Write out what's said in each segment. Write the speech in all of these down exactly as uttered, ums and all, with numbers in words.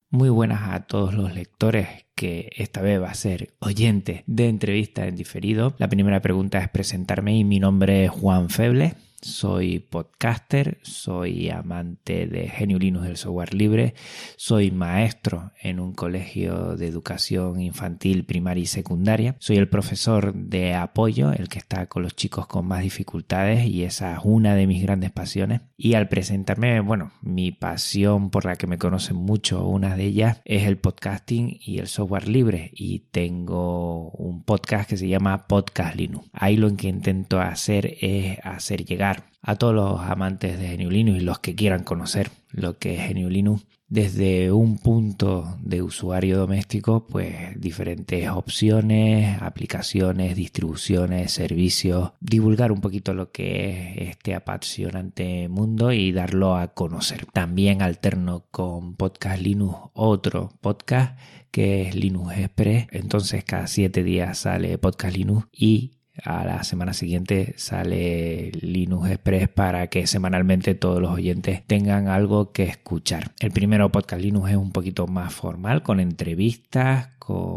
Muy buenas a todos los lectores que esta vez va a ser oyente de entrevista en diferido. La primera pregunta es presentarme y mi nombre es Juan Feble. Soy podcaster, soy amante de G N U Linux del software libre, soy maestro en un colegio de educación infantil, primaria y secundaria. Soy el profesor de apoyo, el que está con los chicos con más dificultades, y esa es una de mis grandes pasiones. Y al presentarme, bueno, mi pasión por la que me conocen mucho, una de ellas es el podcasting y el software libre, y tengo un podcast que se llama Podcast Linux. Ahí lo que intento hacer es hacer llegar a todos los amantes de G N U Linux y los que quieran conocer lo que es G N U Linux desde un punto de usuario doméstico, pues diferentes opciones, aplicaciones, distribuciones, servicios, divulgar un poquito lo que es este apasionante mundo y darlo a conocer. También alterno con Podcast Linux otro podcast que es Linux Express, entonces cada siete días sale Podcast Linux y a la semana siguiente sale Linux Express para que semanalmente todos los oyentes tengan algo que escuchar. El primero, Podcast Linux, es un poquito más formal, con entrevistas,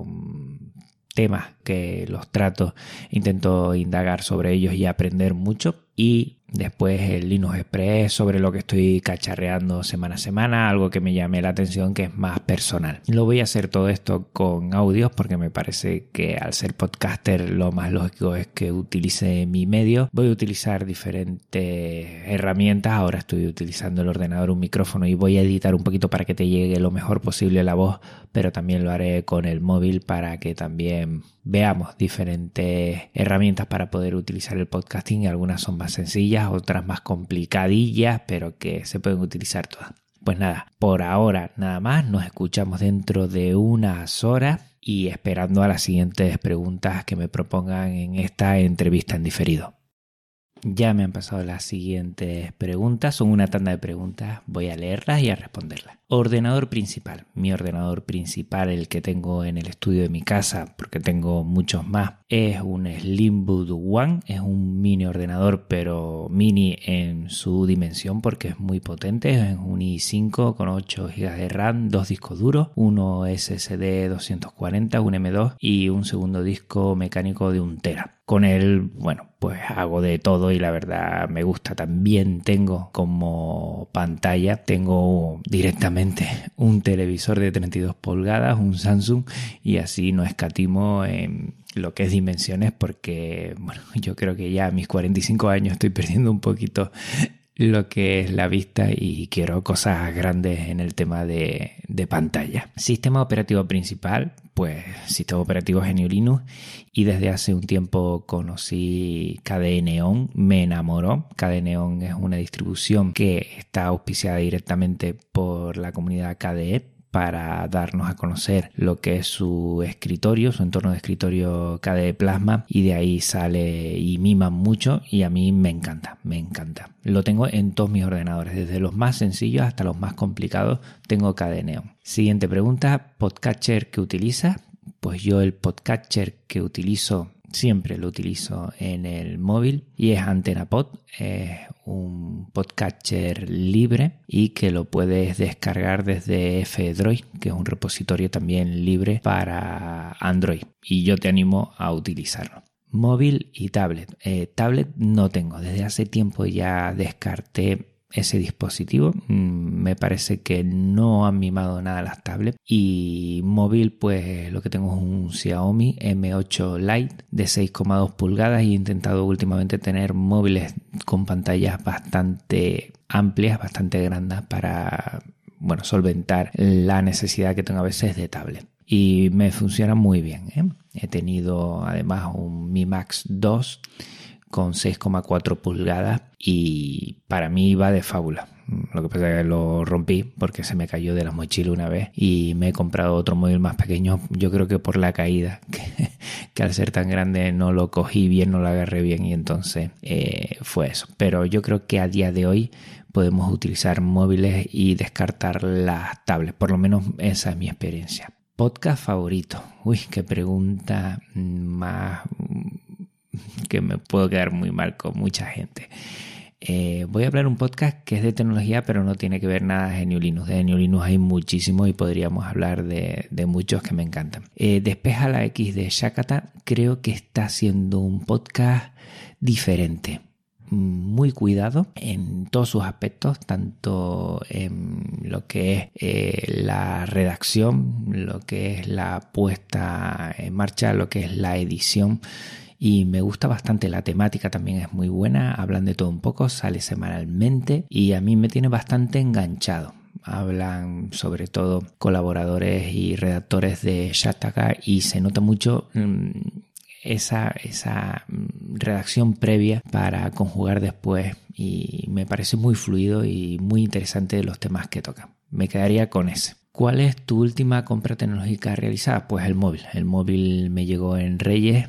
con temas que los trato, intento indagar sobre ellos y aprender mucho. Y después el Linux Express sobre lo que estoy cacharreando semana a semana, algo que me llame la atención, que es más personal. Lo voy a hacer todo esto con audios porque me parece que al ser podcaster lo más lógico es que utilice mi medio. Voy a utilizar diferentes herramientas. Ahora estoy utilizando el ordenador, un micrófono, y voy a editar un poquito para que te llegue lo mejor posible la voz, pero también lo haré con el móvil para que también veamos diferentes herramientas para poder utilizar el podcasting. Algunas son más sencillas, otras más complicadillas, pero que se pueden utilizar todas. Pues nada, por ahora nada más. Nos escuchamos dentro de unas horas y esperando a las siguientes preguntas que me propongan en esta entrevista en diferido. Ya me han pasado las siguientes preguntas, son una tanda de preguntas, voy a leerlas y a responderlas. Ordenador principal. Mi ordenador principal, el que tengo en el estudio de mi casa, porque tengo muchos más, es un Slimboot One, es un mini ordenador, pero mini en su dimensión porque es muy potente. Es un i cinco con ocho gigas de RAM, dos discos duros, uno ese ese de doscientos cuarenta, un eme dos y un segundo disco mecánico de un tera. Con él, bueno, pues hago de todo y la verdad me gusta. También tengo como pantalla, tengo directamente un televisor de treinta y dos pulgadas, un Samsung, y así no escatimo en lo que es dimensiones porque, bueno, yo creo que ya a mis cuarenta y cinco años estoy perdiendo un poquito lo que es la vista y quiero cosas grandes en el tema de, de pantalla. Sistema operativo principal, pues sistema operativo G N U Linux, y desde hace un tiempo conocí K D E Neon, me enamoró. K D E Neon es una distribución que está auspiciada directamente por la comunidad K D E para darnos a conocer lo que es su escritorio, su entorno de escritorio K D E Plasma, y de ahí sale y miman mucho y a mí me encanta, me encanta. Lo tengo en todos mis ordenadores, desde los más sencillos hasta los más complicados, tengo K D E Neon. Siguiente pregunta, ¿podcatcher que utiliza? Pues yo el podcatcher que utilizo siempre lo utilizo en el móvil y es AntennaPod. Es un podcatcher libre y que lo puedes descargar desde F-Droid, que es un repositorio también libre para Android, y yo te animo a utilizarlo. Móvil y tablet. Eh, tablet no tengo, desde hace tiempo ya descarté ese dispositivo. Me parece que no han mimado nada las tablets. Y móvil, pues lo que tengo es un Xiaomi eme ocho Lite de seis coma dos pulgadas y he intentado últimamente tener móviles con pantallas bastante amplias, bastante grandes para, bueno, solventar la necesidad que tengo a veces de tablet. Y me funciona muy bien, ¿eh? He tenido además un Mi Max dos con seis coma cuatro pulgadas y para mí va de fábula. Lo que pasa es que lo rompí porque se me cayó de la mochila una vez y me he comprado otro móvil más pequeño, yo creo que por la caída, que, que al ser tan grande no lo cogí bien, no lo agarré bien y entonces eh, fue eso. Pero yo creo que a día de hoy podemos utilizar móviles y descartar las tablets, por lo menos esa es mi experiencia. ¿Podcast favorito? Uy, qué pregunta más que me puedo quedar muy mal con mucha gente. Eh, voy a hablar un podcast que es de tecnología, pero no tiene que ver nada de G N U Linux. De G N U Linux hay muchísimo y podríamos hablar de, de muchos que me encantan. Eh, Despeja la X de Shakata creo que está haciendo un podcast diferente, muy cuidado en todos sus aspectos, tanto en lo que es eh, la redacción, lo que es la puesta en marcha, lo que es la edición. Y me gusta bastante, la temática también es muy buena, hablan de todo un poco, sale semanalmente y a mí me tiene bastante enganchado. Hablan sobre todo colaboradores y redactores de Shataka y se nota mucho mmm, esa, esa redacción previa para conjugar después y me parece muy fluido y muy interesante los temas que tocan. Me quedaría con ese. ¿Cuál es tu última compra tecnológica realizada? Pues el móvil. El móvil me llegó en Reyes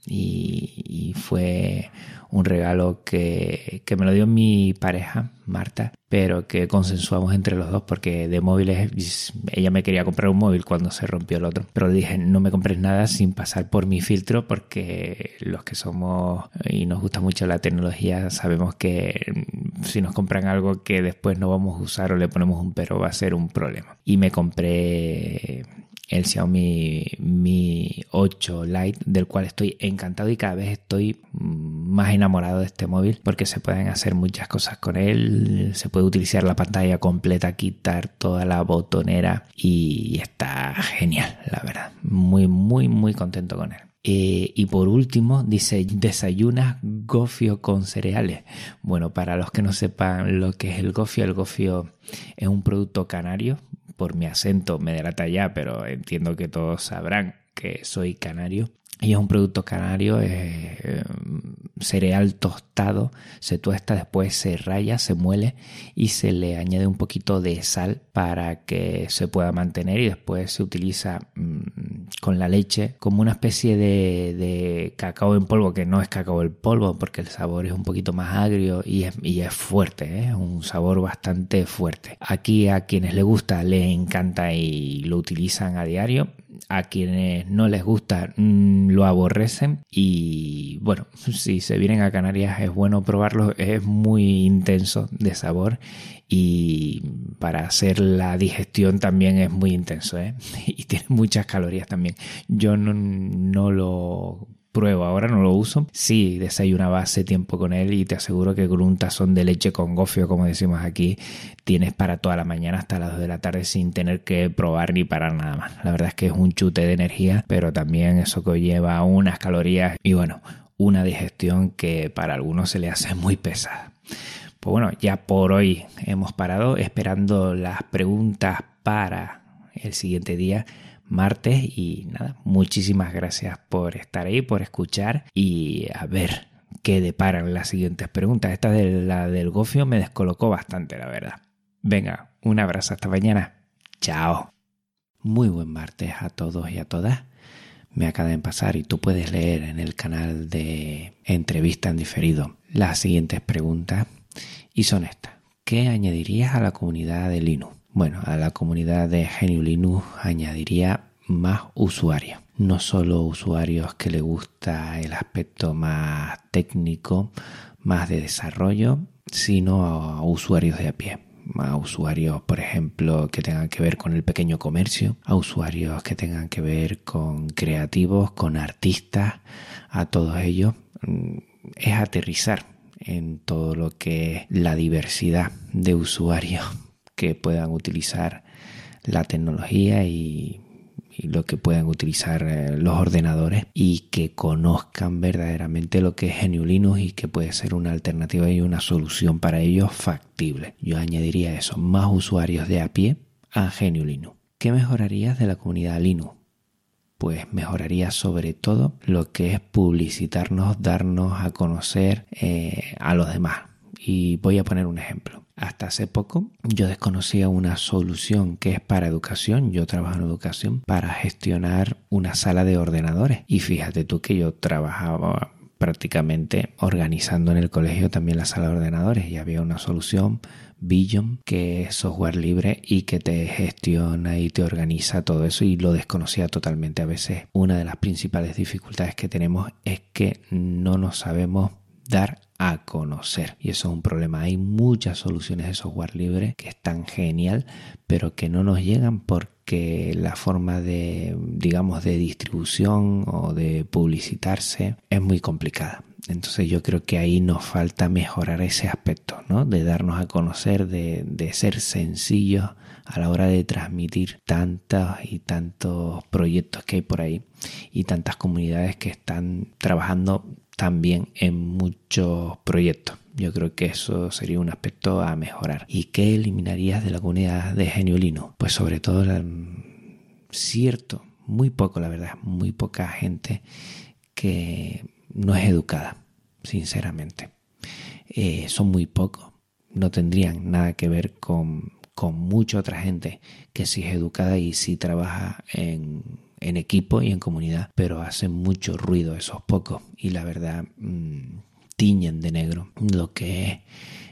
y, y fue un regalo que, que me lo dio mi pareja, Marta, pero que consensuamos entre los dos porque de móviles ella me quería comprar un móvil cuando se rompió el otro, pero le dije no me compres nada sin pasar por mi filtro porque los que somos y nos gusta mucho la tecnología sabemos que si nos compran algo que después no vamos a usar o le ponemos un pero va a ser un problema. Y me compré el Xiaomi Mi ocho Lite, del cual estoy encantado y cada vez estoy más enamorado de este móvil porque se pueden hacer muchas cosas con él, se puede utilizar la pantalla completa, quitar toda la botonera y está genial, la verdad. Muy, muy, muy contento con él. Eh, y por último dice, ¿desayunas gofio con cereales? Bueno, para los que no sepan lo que es el gofio, el gofio es un producto canario. Por mi acento me delata ya, pero entiendo que todos sabrán que soy canario. Y es un producto canario, eh, cereal tostado, se tuesta, después se raya, se muele y se le añade un poquito de sal para que se pueda mantener y después se utiliza mmm, con la leche como una especie de, de cacao en polvo, que no es cacao en polvo porque el sabor es un poquito más agrio y es, y es fuerte, ¿eh? Un sabor bastante fuerte. Aquí a quienes les gusta les encanta y lo utilizan a diario. A quienes no les gusta mmm, lo aborrecen y bueno, si se vienen a Canarias es bueno probarlo, es muy intenso de sabor y para hacer la digestión también es muy intenso, ¿eh? Y tiene muchas calorías también. Yo no, no lo pruebo, ahora no lo uso. Sí, desayunaba hace tiempo con él y te aseguro que con un tazón de leche con gofio, como decimos aquí, tienes para toda la mañana hasta las dos de la tarde sin tener que probar ni parar nada más. La verdad es que es un chute de energía, pero también eso conlleva unas calorías y bueno, una digestión que para algunos se le hace muy pesada. Pues bueno, ya por hoy hemos parado esperando las preguntas para el siguiente día, martes, y nada, muchísimas gracias por estar ahí, por escuchar y a ver qué deparan las siguientes preguntas. Esta de la del gofio me descolocó bastante, la verdad. Venga, un abrazo, hasta mañana. Chao. Muy buen martes a todos y a todas. Me acaba de pasar y tú puedes leer en el canal de Entrevista en Diferido las siguientes preguntas y son estas. ¿Qué añadirías a la comunidad de Linux? Bueno, a la comunidad de G N U Linux añadiría más usuarios. No solo usuarios que les gusta el aspecto más técnico, más de desarrollo, sino a usuarios de a pie. A usuarios, por ejemplo, que tengan que ver con el pequeño comercio, a usuarios que tengan que ver con creativos, con artistas, a todos ellos. Es aterrizar en todo lo que es la diversidad de usuarios que puedan utilizar la tecnología y, y lo que puedan utilizar eh, los ordenadores y que conozcan verdaderamente lo que es G N U Linux y que puede ser una alternativa y una solución para ellos factible. Yo añadiría eso, más usuarios de a pie a G N U Linux. ¿Qué mejorarías de la comunidad Linux? Pues mejoraría sobre todo lo que es publicitarnos, darnos a conocer eh, a los demás. Y voy a poner un ejemplo. Hasta hace poco yo desconocía una solución que es para educación. Yo trabajo en educación para gestionar una sala de ordenadores. Y fíjate tú que yo trabajaba prácticamente organizando en el colegio también la sala de ordenadores y había una solución, Vision, que es software libre y que te gestiona y te organiza todo eso y lo desconocía totalmente. A veces una de las principales dificultades que tenemos es que no nos sabemos dar a conocer. Y eso es un problema. Hay muchas soluciones de software libre que están genial, pero que no nos llegan porque la forma de, digamos, de distribución o de publicitarse es muy complicada. Entonces yo creo que ahí nos falta mejorar ese aspecto, ¿no? De darnos a conocer, de, de ser sencillos a la hora de transmitir tantos y tantos proyectos que hay por ahí y tantas comunidades que están trabajando también en muchos proyectos. Yo creo que eso sería un aspecto a mejorar. ¿Y qué eliminarías de la comunidad de Genio Linux? Pues sobre todo, la, cierto, muy poco, la verdad, muy poca gente que no es educada, sinceramente. Eh, son muy pocos. No tendrían nada que ver con, con mucha otra gente que sí es educada y sí trabaja en, en equipo y en comunidad, pero hacen mucho ruido esos pocos y la verdad mmm, tiñen de negro lo que es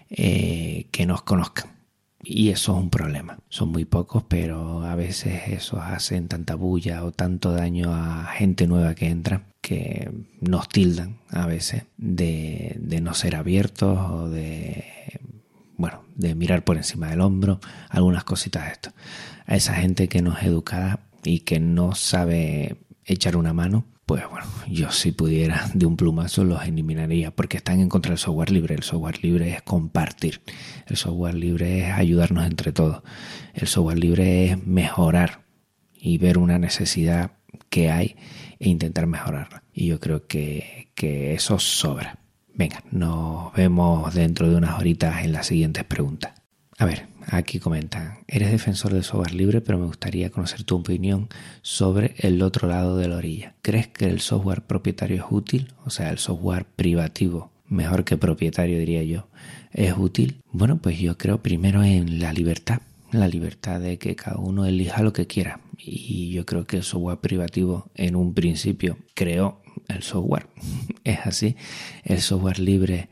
eh, que nos conozcan. Y eso es un problema. Son muy pocos, pero a veces esos hacen tanta bulla o tanto daño a gente nueva que entra que nos tildan a veces de, de no ser abiertos o de, bueno, de mirar por encima del hombro, algunas cositas de esto. A esa gente que no es educada y que no sabe echar una mano, pues bueno, yo si pudiera de un plumazo los eliminaría porque están en contra del software libre. El software libre es compartir, el software libre es ayudarnos entre todos, el software libre es mejorar y ver una necesidad que hay e intentar mejorarla. Y yo creo que, que eso sobra. Venga, nos vemos dentro de unas horitas en las siguientes preguntas. A ver, aquí comentan, eres defensor del software libre, pero me gustaría conocer tu opinión sobre el otro lado de la orilla. ¿Crees que el software propietario es útil? O sea, el software privativo, mejor que propietario diría yo, ¿es útil? Bueno, pues yo creo primero en la libertad, la libertad de que cada uno elija lo que quiera. Y yo creo que el software privativo en un principio creó el software. Es así, el software libre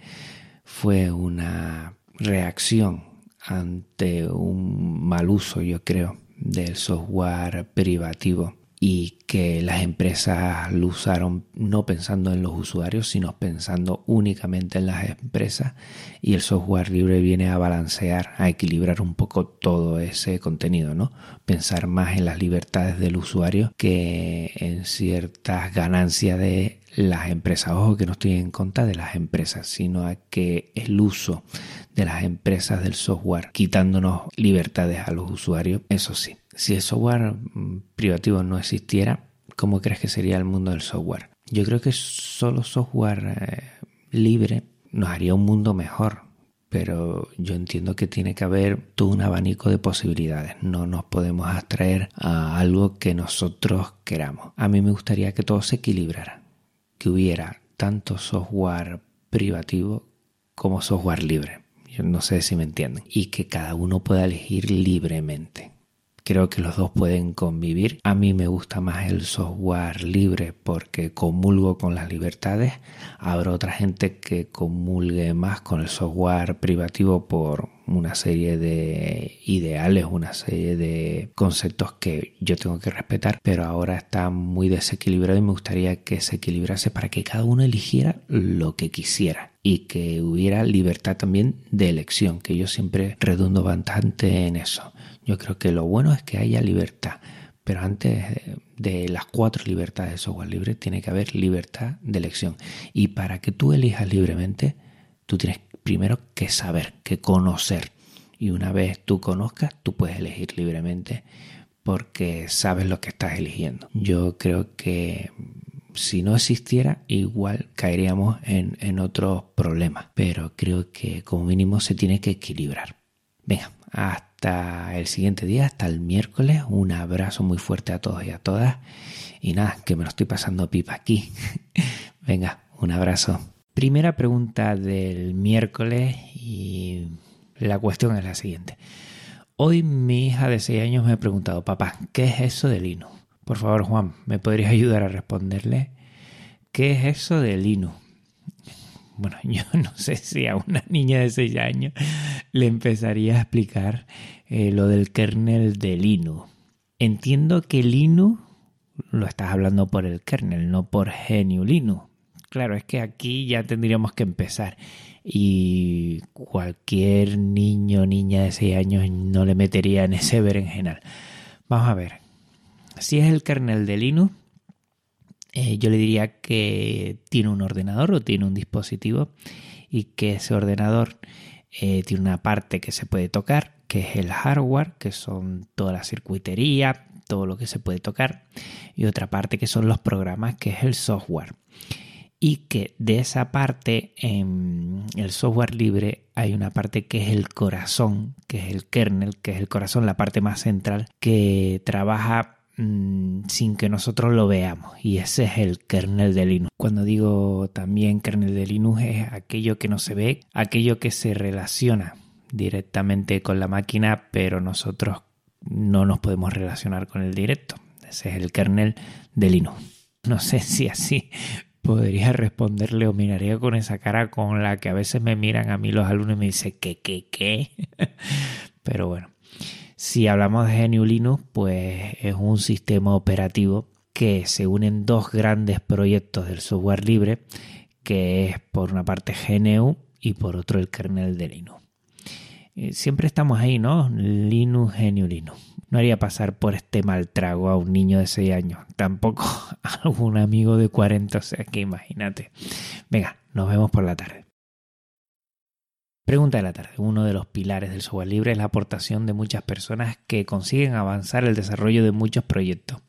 fue una reacción ante un mal uso, yo creo, del software privativo y que las empresas lo usaron no pensando en los usuarios, sino pensando únicamente en las empresas, y el software libre viene a balancear, a equilibrar un poco todo ese contenido, ¿no? Pensar más en las libertades del usuario que en ciertas ganancias de las empresas. Ojo que no estoy en contra de las empresas, sino a que el uso de las empresas del software quitándonos libertades a los usuarios, eso sí. Si el software privativo no existiera, ¿cómo crees que sería el mundo del software? Yo creo que solo software eh, libre nos haría un mundo mejor, pero yo entiendo que tiene que haber todo un abanico de posibilidades. No nos podemos abstraer a algo que nosotros queramos. A mí me gustaría que todo se equilibrara, que hubiera tanto software privativo como software libre. Yo no sé si me entienden. Y que cada uno pueda elegir libremente. Creo que los dos pueden convivir. A mí me gusta más el software libre porque comulgo con las libertades. Habrá otra gente que comulgue más con el software privativo por una serie de ideales, una serie de conceptos que yo tengo que respetar, pero ahora está muy desequilibrado y me gustaría que se equilibrase para que cada uno eligiera lo que quisiera y que hubiera libertad también de elección, que yo siempre redundo bastante en eso. Yo creo que lo bueno es que haya libertad, pero antes de las cuatro libertades de software libre tiene que haber libertad de elección. Y para que tú elijas libremente, tú tienes primero que saber, que conocer. Y una vez tú conozcas, tú puedes elegir libremente porque sabes lo que estás eligiendo. Yo creo que si no existiera, igual caeríamos en, en otros problemas. Pero creo que como mínimo se tiene que equilibrar. Venga, hasta el siguiente día, hasta el miércoles. Un abrazo muy fuerte a todos y a todas. Y nada, que me lo estoy pasando pipa aquí. Venga, un abrazo. Primera pregunta del miércoles y la cuestión es la siguiente. Hoy mi hija de seis años me ha preguntado, papá, ¿qué es eso de Linux? Por favor, Juan, ¿me podrías ayudar a responderle? ¿Qué es eso de Linux? Bueno, yo no sé si a una niña de seis años le empezaría a explicar eh, lo del kernel de Linux. Entiendo que Linux lo estás hablando por el kernel, no por G N U Linux, Claro, es que aquí ya tendríamos que empezar y cualquier niño o niña de seis años no le metería en ese berenjenal. Vamos a ver, si es el kernel de Linux, eh, yo le diría que tiene un ordenador o tiene un dispositivo y que ese ordenador eh, tiene una parte que se puede tocar, que es el hardware, que son toda la circuitería, todo lo que se puede tocar, y otra parte que son los programas, que es el software. Y que de esa parte, en el software libre, hay una parte que es el corazón, que es el kernel, que es el corazón, la parte más central, que trabaja mmm, sin que nosotros lo veamos. Y ese es el kernel de Linux. Cuando digo también kernel de Linux, es aquello que no se ve, aquello que se relaciona directamente con la máquina, pero nosotros no nos podemos relacionar con el directo. Ese es el kernel de Linux. No sé si así podría responderle o miraría con esa cara con la que a veces me miran a mí los alumnos y me dicen ¿qué, qué, qué? Pero bueno, si hablamos de G N U Linux, pues es un sistema operativo que se unen dos grandes proyectos del software libre, que es por una parte G N U y por otro el kernel de Linux. Siempre estamos ahí, ¿no? Linux, G N U Linux. No haría pasar por este mal trago a un niño de seis años. Tampoco a algún amigo de cuarenta, o sea que imagínate. Venga, nos vemos por la tarde. Pregunta de la tarde. Uno de los pilares del software libre es la aportación de muchas personas que consiguen avanzar el desarrollo de muchos proyectos.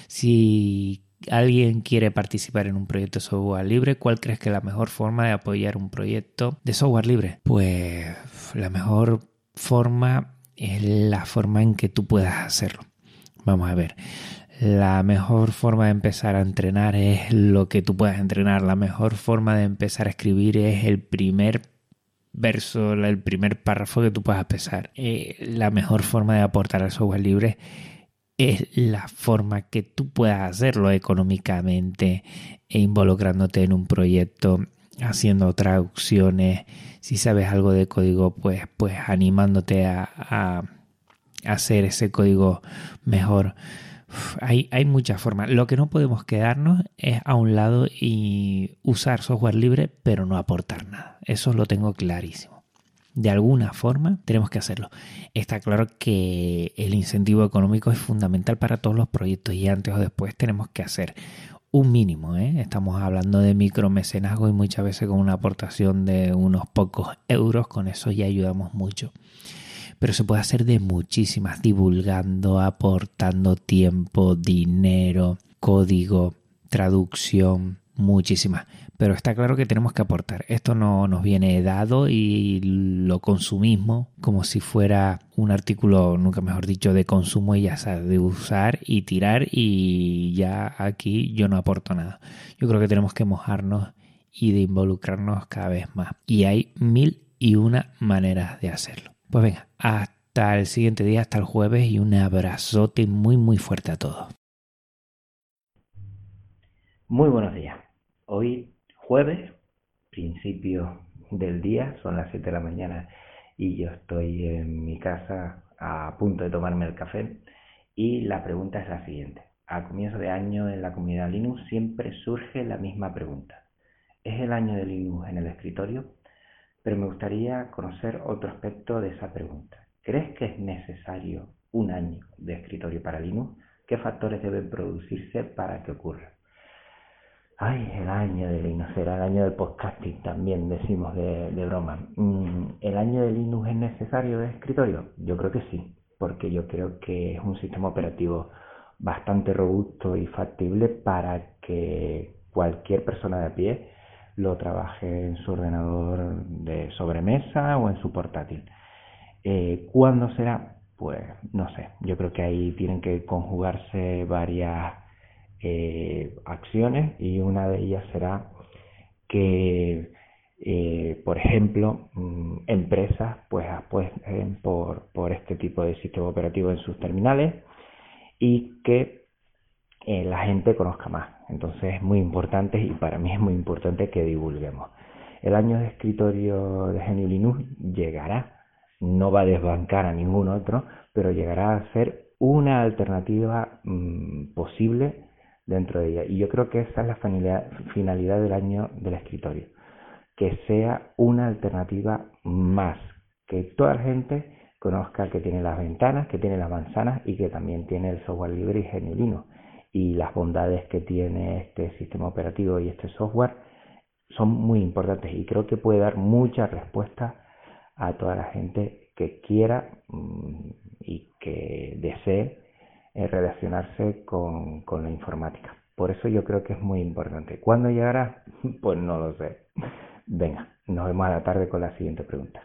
Si alguien quiere participar en un proyecto de software libre, ¿cuál crees que es la mejor forma de apoyar un proyecto de software libre? Pues la mejor forma es la forma en que tú puedas hacerlo. Vamos a ver. La mejor forma de empezar a entrenar es lo que tú puedas entrenar. La mejor forma de empezar a escribir es el primer verso, el primer párrafo que tú puedas empezar. Eh, la mejor forma de aportar al software libre es la forma que tú puedas hacerlo económicamente e involucrándote en un proyecto, haciendo traducciones. Si sabes algo de código, pues, pues animándote a, a hacer ese código mejor. Uf, hay, hay muchas formas. Lo que no podemos quedarnos es a un lado y usar software libre, pero no aportar nada. Eso lo tengo clarísimo. De alguna forma tenemos que hacerlo. Está claro que el incentivo económico es fundamental para todos los proyectos y antes o después tenemos que hacer un mínimo, ¿eh? Estamos hablando de micromecenazgo y muchas veces con una aportación de unos pocos euros, con eso ya ayudamos mucho. Pero se puede hacer de muchísimas, divulgando, aportando tiempo, dinero, código, traducción, muchísimas. Pero está claro que tenemos que aportar. Esto no nos viene dado y lo consumimos como si fuera un artículo, nunca mejor dicho, de consumo y ya sabes, de usar y tirar y ya aquí yo no aporto nada. Yo creo que tenemos que mojarnos y de involucrarnos cada vez más. Y hay mil y una maneras de hacerlo. Pues venga, hasta el siguiente día, hasta el jueves y un abrazote muy muy fuerte a todos. Muy buenos días. Hoy jueves, principio del día, son las siete de la mañana y yo estoy en mi casa a punto de tomarme el café y la pregunta es la siguiente. A comienzo de año en la comunidad Linux siempre surge la misma pregunta. ¿Es el año de Linux en el escritorio? Pero me gustaría conocer otro aspecto de esa pregunta. ¿Crees que es necesario un año de escritorio para Linux? ¿Qué factores deben producirse para que ocurra? Ay, el año de Linux, será el año del podcasting también, decimos de, de broma. ¿El año de Linux es necesario de escritorio? Yo creo que sí, porque yo creo que es un sistema operativo bastante robusto y factible para que cualquier persona de a pie lo trabaje en su ordenador de sobremesa o en su portátil. Eh, ¿Cuándo será? Pues no sé, yo creo que ahí tienen que conjugarse varias Eh, acciones y una de ellas será que eh, por ejemplo mmm, empresas pues apuesten por, por este tipo de sistema operativo en sus terminales y que eh, la gente conozca más. Entonces es muy importante y para mí es muy importante que divulguemos. El año de escritorio de G N U Linux llegará, no va a desbancar a ningún otro, pero llegará a ser una alternativa mmm, posible dentro de ella. Y yo creo que esa es la finalidad, finalidad del año del escritorio, que sea una alternativa más, que toda la gente conozca que tiene las ventanas, que tiene las manzanas y que también tiene el software libre y G N U Linux. Y las bondades que tiene este sistema operativo y este software son muy importantes y creo que puede dar mucha respuesta a toda la gente que quiera mmm, y que desee eh, relacionarse con, con la informática. Por eso yo creo que es muy importante. ¿Cuándo llegará? Pues no lo sé. Venga, nos vemos a la tarde con la siguiente pregunta.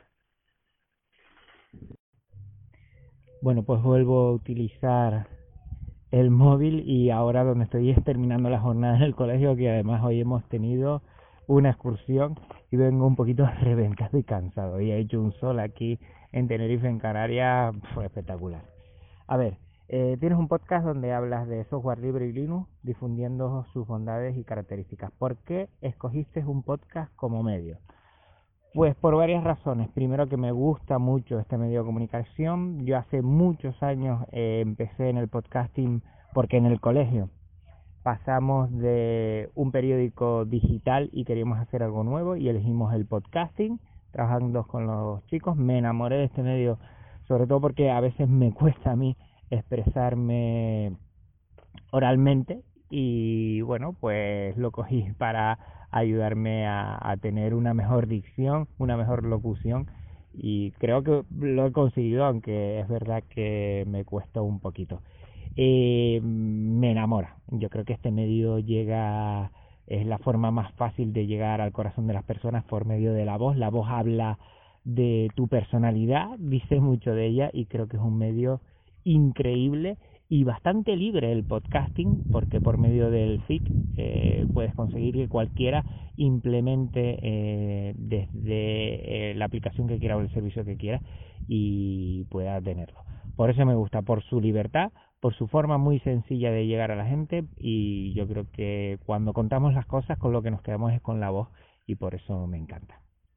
Bueno, pues vuelvo a utilizar el móvil y ahora donde estoy es terminando la jornada en el colegio, que además hoy hemos tenido una excursión y vengo un poquito reventado y cansado. Y ha hecho un sol aquí en Tenerife, en Canarias, fue espectacular. A ver, eh, tienes un podcast donde hablas de software libre y Linux, difundiendo sus bondades y características. ¿Por qué escogiste un podcast como medio? Pues por varias razones. Primero, que me gusta mucho este medio de comunicación. Yo hace muchos años eh, empecé en el podcasting porque en el colegio pasamos de un periódico digital y queríamos hacer algo nuevo y elegimos el podcasting, trabajando con los chicos. Me enamoré de este medio, sobre todo porque a veces me cuesta a mí expresarme oralmente y bueno, pues lo cogí para ayudarme a, a tener una mejor dicción, una mejor locución y creo que lo he conseguido, aunque es verdad que me cuesta un poquito. Eh, me enamora. Yo creo que este medio llega, es la forma más fácil de llegar al corazón de las personas por medio de la voz. La voz habla de tu personalidad, dice mucho de ella y creo que es un medio increíble y bastante libre el podcasting, porque por medio del feed eh, puedes conseguir que cualquiera implemente eh, desde eh, la aplicación que quiera o el servicio que quiera y pueda tenerlo. Por eso me gusta, por su libertad, por su forma muy sencilla de llegar a la gente y yo creo que cuando contamos las cosas con lo que nos quedamos es con la voz y por eso me encanta.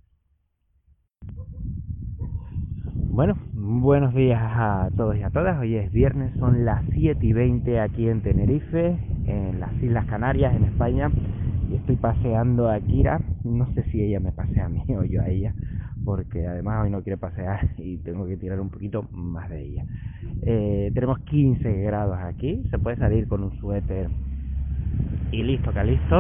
Bueno, buenos días a todos y a todas. Hoy es viernes, son las siete y veinte aquí en Tenerife, en las Islas Canarias, en España. Y estoy paseando a Kira. No sé si ella me pasea a mí o yo a ella, porque además hoy no quiere pasear y tengo que tirar un poquito más de ella. Eh, tenemos quince grados aquí. Se puede salir con un suéter y listo, que listo.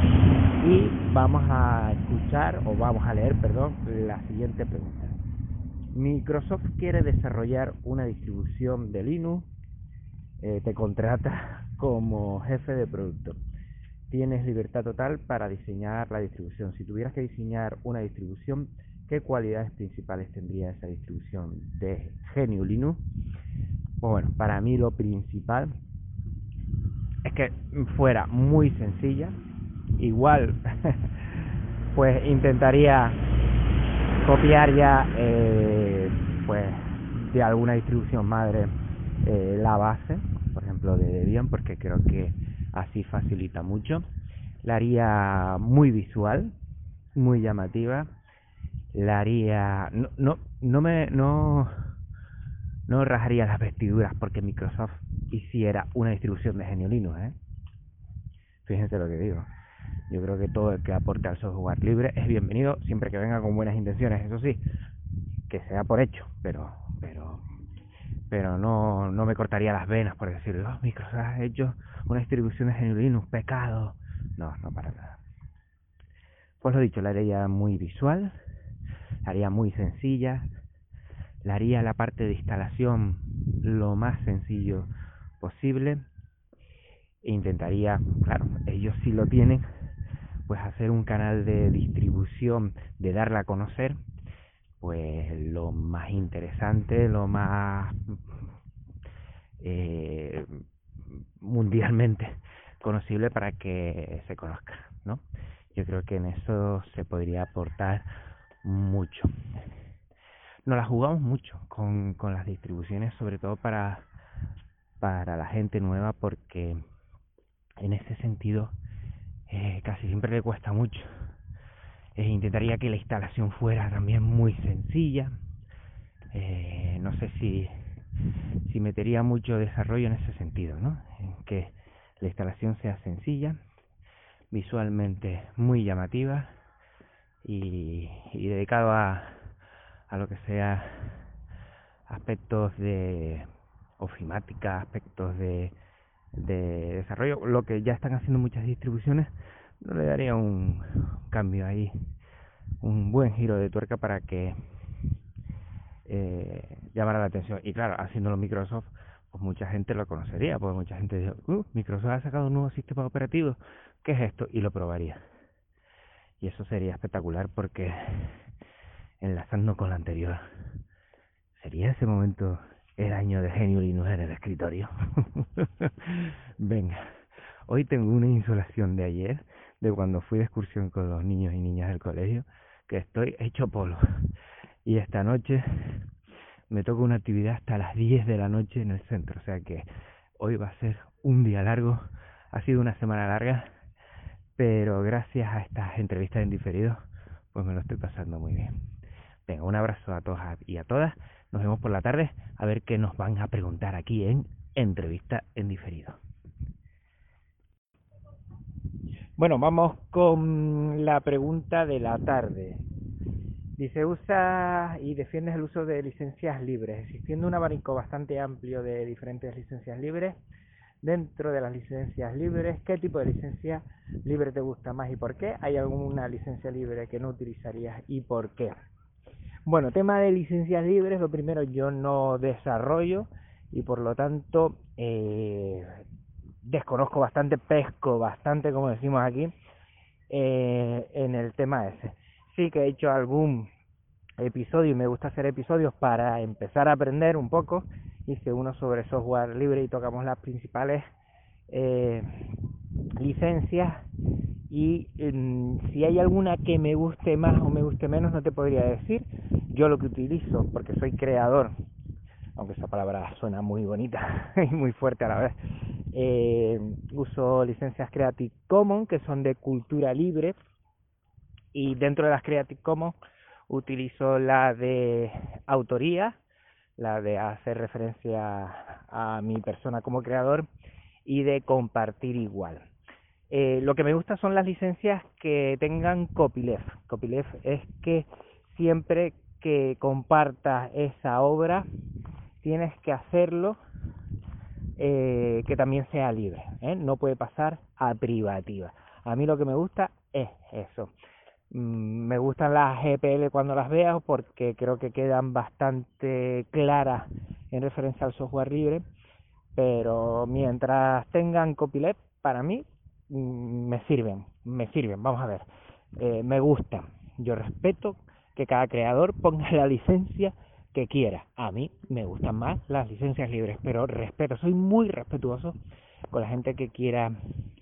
Y vamos a escuchar, o vamos a leer, perdón, la siguiente pregunta. Microsoft quiere desarrollar una distribución de Linux, eh, te contrata como jefe de producto. Tienes libertad total para diseñar la distribución. Si tuvieras que diseñar una distribución, ¿qué cualidades principales tendría esa distribución de G N U Linux? Pues bueno, para mí lo principal es que fuera muy sencilla. Igual, pues intentaría copiar ya eh, pues de alguna distribución madre eh, la base, por ejemplo de Debian, porque creo que así facilita mucho. La haría muy visual, muy llamativa. La haría no no no me no no rajaría las vestiduras porque Microsoft hiciera una distribución de G N U Linux, ¿eh? Fíjense lo que digo. Yo creo que todo el que aporte al software libre es bienvenido, siempre que venga con buenas intenciones, eso sí, que sea por hecho, pero pero pero no no me cortaría las venas por decir, oh, Microsoft ha hecho una distribución de G N U Linux, pecado. No, no para nada. Pues lo dicho, la haría muy visual, la haría muy sencilla, la haría la parte de instalación lo más sencillo posible e intentaría, claro, ellos sí lo tienen, pues hacer un canal de distribución, de darla a conocer, pues lo más interesante, lo más eh, mundialmente conocible para que se conozca, ¿no? Yo creo que en eso se podría aportar mucho. Nos la jugamos mucho con, con las distribuciones, sobre todo para, para la gente nueva, porque en ese sentido eh, casi siempre le cuesta mucho. Eh, intentaría que la instalación fuera también muy sencilla. Eh, no sé si, si metería mucho desarrollo en ese sentido, ¿no? En que la instalación sea sencilla, visualmente muy llamativa y, y dedicado a, a lo que sea aspectos de ofimática, aspectos de, de desarrollo, lo que ya están haciendo muchas distribuciones. No le daría un cambio ahí, un buen giro de tuerca para que eh, llamara la atención. Y claro, haciéndolo Microsoft, pues mucha gente lo conocería, porque mucha gente dice, uh, Microsoft ha sacado un nuevo sistema operativo, ¿qué es esto? Y lo probaría. Y eso sería espectacular, porque enlazando con la anterior, ¿sería ese momento el año de Genio Linux en el escritorio? Venga, hoy tengo una insolación de ayer, de cuando fui de excursión con los niños y niñas del colegio, que estoy hecho polo. Y esta noche me toca una actividad hasta las diez de la noche en el centro, o sea que hoy va a ser un día largo. Ha sido una semana larga, pero gracias a estas entrevistas en diferido, pues me lo estoy pasando muy bien. Venga, un abrazo a todos y a todas. Nos vemos por la tarde a ver qué nos van a preguntar aquí en Entrevista en Diferido. Bueno, vamos con la pregunta de la tarde. Dice, usa y defiendes el uso de licencias libres, existiendo un abanico bastante amplio de diferentes licencias libres. Dentro de las licencias libres, ¿qué tipo de licencia libre te gusta más y por qué? ¿Hay alguna licencia libre que no utilizarías y por qué? Bueno, tema de licencias libres, lo primero, yo no desarrollo y por lo tanto eh, desconozco bastante, pesco bastante, como decimos aquí, eh, en el tema ese. Sí que he hecho algún episodio y me gusta hacer episodios para empezar a aprender un poco. Hice uno sobre software libre y tocamos las principales eh, licencias y eh, si hay alguna que me guste más o me guste menos no te podría decir. Yo lo que utilizo, porque soy creador, aunque esa palabra suena muy bonita y muy fuerte a la vez, eh, uso licencias Creative Commons, que son de cultura libre, y dentro de las Creative Commons utilizo la de autoría, la de hacer referencia a mi persona como creador, y de compartir igual. Eh, lo que me gusta son las licencias que tengan copyleft. Copyleft es que siempre que compartas esa obra tienes que hacerlo eh, que también sea libre, ¿eh? No puede pasar a privativa. A mí lo que me gusta es eso. Mm, me gustan las G P L cuando las veo porque creo que quedan bastante claras en referencia al software libre, pero mientras tengan copyleft, para mí mm, me sirven, me sirven, vamos a ver, eh, me gustan. Yo respeto que cada creador ponga la licencia que quiera. A mí me gustan más las licencias libres, pero respeto, soy muy respetuoso con la gente que quiera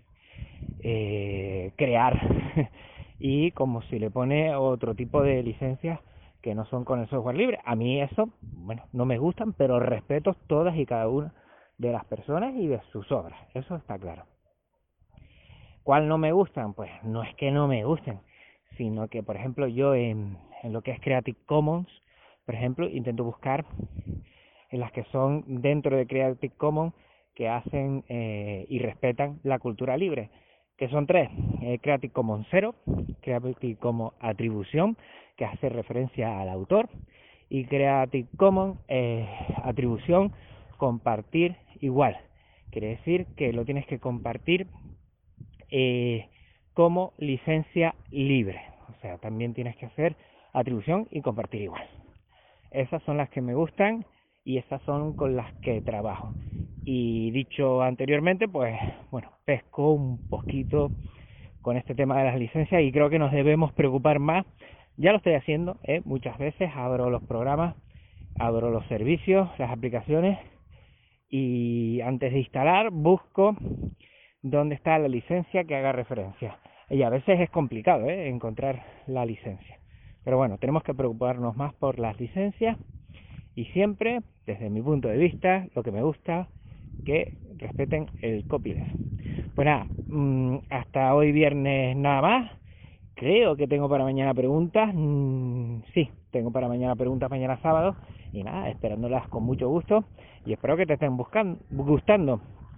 eh, crear y como si le pone otro tipo de licencias que no son con el software libre. A mí eso, bueno, no me gustan, pero respeto todas y cada una de las personas y de sus obras, eso está claro. ¿Cuál no me gustan? Pues no es que no me gusten, sino que, por ejemplo, yo en, en lo que es Creative Commons, por ejemplo, intento buscar en las que son dentro de Creative Commons que hacen eh, y respetan la cultura libre, que son tres: eh, Creative Commons cero, Creative Commons atribución, que hace referencia al autor, y Creative Commons eh, atribución compartir igual. Quiere decir que lo tienes que compartir eh, como licencia libre, o sea, también tienes que hacer atribución y compartir igual. Esas son las que me gustan y esas son con las que trabajo. Y dicho anteriormente, pues bueno, pesco un poquito con este tema de las licencias y creo que nos debemos preocupar más. Ya lo estoy haciendo, ¿eh? Muchas veces abro los programas, abro los servicios, las aplicaciones y antes de instalar busco dónde está la licencia que haga referencia. Y a veces es complicado ¿eh? encontrar la licencia. Pero bueno, tenemos que preocuparnos más por las licencias y siempre, desde mi punto de vista, lo que me gusta, que respeten el copyleft. Pues nada, mmm, hasta hoy viernes nada más. Creo que tengo para mañana preguntas. Mm, sí, tengo para mañana preguntas, mañana sábado. Y nada, esperándolas con mucho gusto. Y espero que te estén buscando, gustando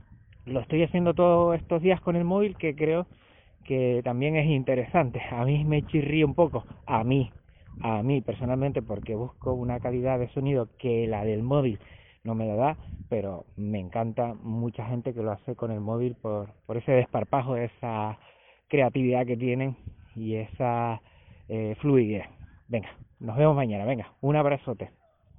lo estoy haciendo todos estos días con el móvil, que creo que también es interesante. A mí me chirría un poco, a mí, a mí personalmente, porque busco una calidad de sonido que la del móvil no me la da, pero me encanta mucha gente que lo hace con el móvil por, por ese desparpajo, esa creatividad que tienen y esa eh, fluidez. Venga, nos vemos mañana, venga, un abrazote.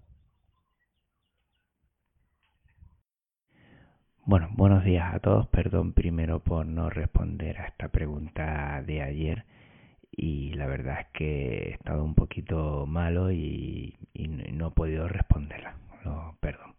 Bueno, buenos días a todos. Perdón primero por no responder a esta pregunta de ayer. Y la verdad es que he estado un poquito malo y, y no he podido responderla. No, perdón.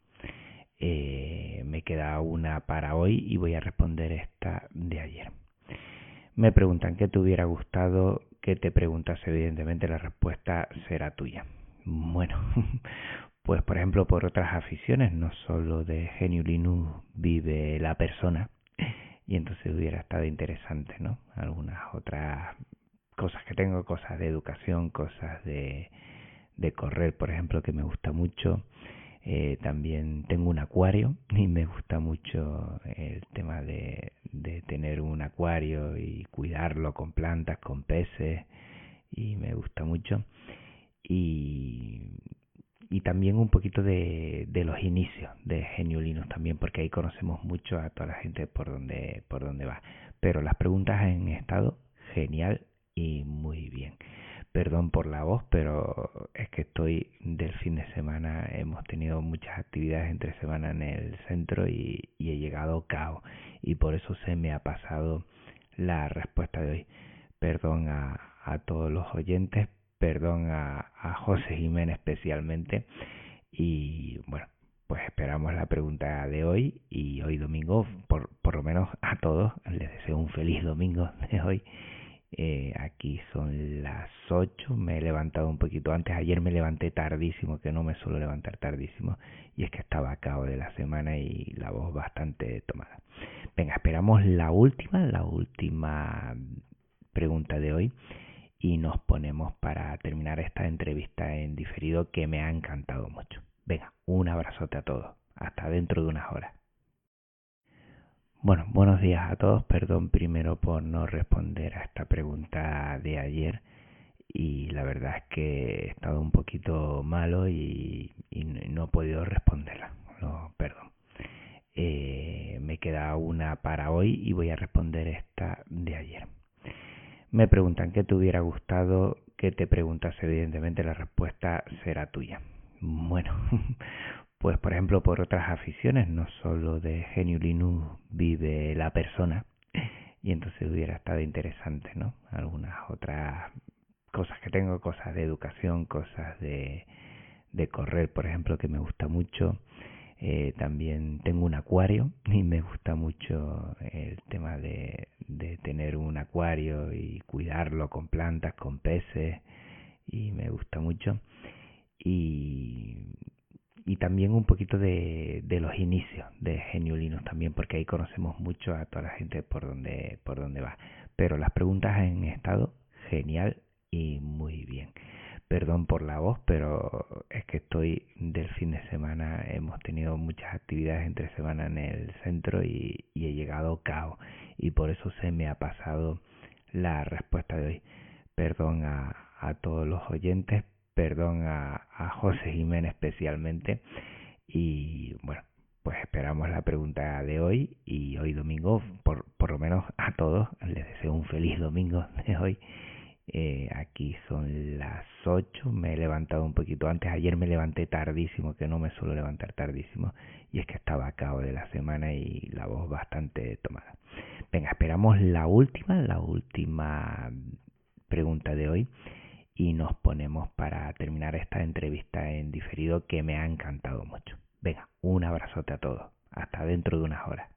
Eh, me queda una para hoy y voy a responder esta de ayer. Me preguntan qué te hubiera gustado que te preguntas, evidentemente la respuesta será tuya. Bueno, pues por ejemplo por otras aficiones, no solo de Genio Linux vive la persona, y entonces hubiera estado interesante, ¿no? Algunas otras cosas que tengo, cosas de educación, cosas de, de correr, por ejemplo, que me gusta mucho. Eh, también tengo un acuario y me gusta mucho el tema de, de tener un acuario y cuidarlo con plantas, con peces, y me gusta mucho. Y, y también un poquito de, de los inicios de Genio Linux también, porque ahí conocemos mucho a toda la gente por donde, por donde va. Pero las preguntas han estado genial y muy bien. Perdón por la voz, pero es que estoy del fin de semana, hemos tenido muchas actividades entre semana en el centro y, y he llegado cao, y por eso se me ha pasado la respuesta de hoy. Perdón a, a todos los oyentes, perdón a, a José Jiménez especialmente, y bueno, pues esperamos la pregunta de hoy, y hoy domingo, por, por lo menos a todos, les deseo un feliz domingo de hoy. Eh, aquí son las ocho, me he levantado un poquito antes, ayer me levanté tardísimo, que no me suelo levantar tardísimo, y es que estaba a cabo de la semana y la voz bastante tomada. Venga, esperamos la última, la última pregunta de hoy y nos ponemos para terminar esta entrevista en diferido que me ha encantado mucho. Venga, un abrazote a todos, hasta dentro de unas horas. Bueno, buenos días a todos. Perdón primero por no responder a esta pregunta de ayer, y la verdad es que he estado un poquito malo y, y no he podido responderla. No, perdón. Eh, me queda una para hoy y voy a responder esta de ayer. Me preguntan qué te hubiera gustado que te preguntas, evidentemente la respuesta será tuya. Bueno, pues por ejemplo por otras aficiones, no solo de Genio Linux vive la persona, y entonces hubiera estado interesante, ¿no? Algunas otras cosas que tengo, cosas de educación, cosas de, de correr, por ejemplo, que me gusta mucho. Eh, también tengo un acuario y me gusta mucho el tema de, de tener un acuario y cuidarlo con plantas, con peces, y me gusta mucho. Y, y también un poquito de, de los inicios de Genio Linux también, porque ahí conocemos mucho a toda la gente por donde, por donde va. Pero las preguntas han estado genial y muy bien. Perdón por la voz, pero es que estoy del fin de semana, hemos tenido muchas actividades entre semana en el centro y, y he llegado cao, y por eso se me ha pasado la respuesta de hoy. Perdón a, a todos los oyentes, perdón a, a José Jiménez especialmente, y bueno, pues esperamos la pregunta de hoy, y hoy domingo, por, por lo menos a todos, les deseo un feliz domingo de hoy. Eh, aquí son las ocho, me he levantado un poquito antes, ayer me levanté tardísimo, que no me suelo levantar tardísimo, y es que estaba a cabo de la semana y la voz bastante tomada. Venga, esperamos la última, la última pregunta de hoy y nos ponemos para terminar esta entrevista en diferido que me ha encantado mucho. Venga, un abrazote a todos, hasta dentro de unas horas.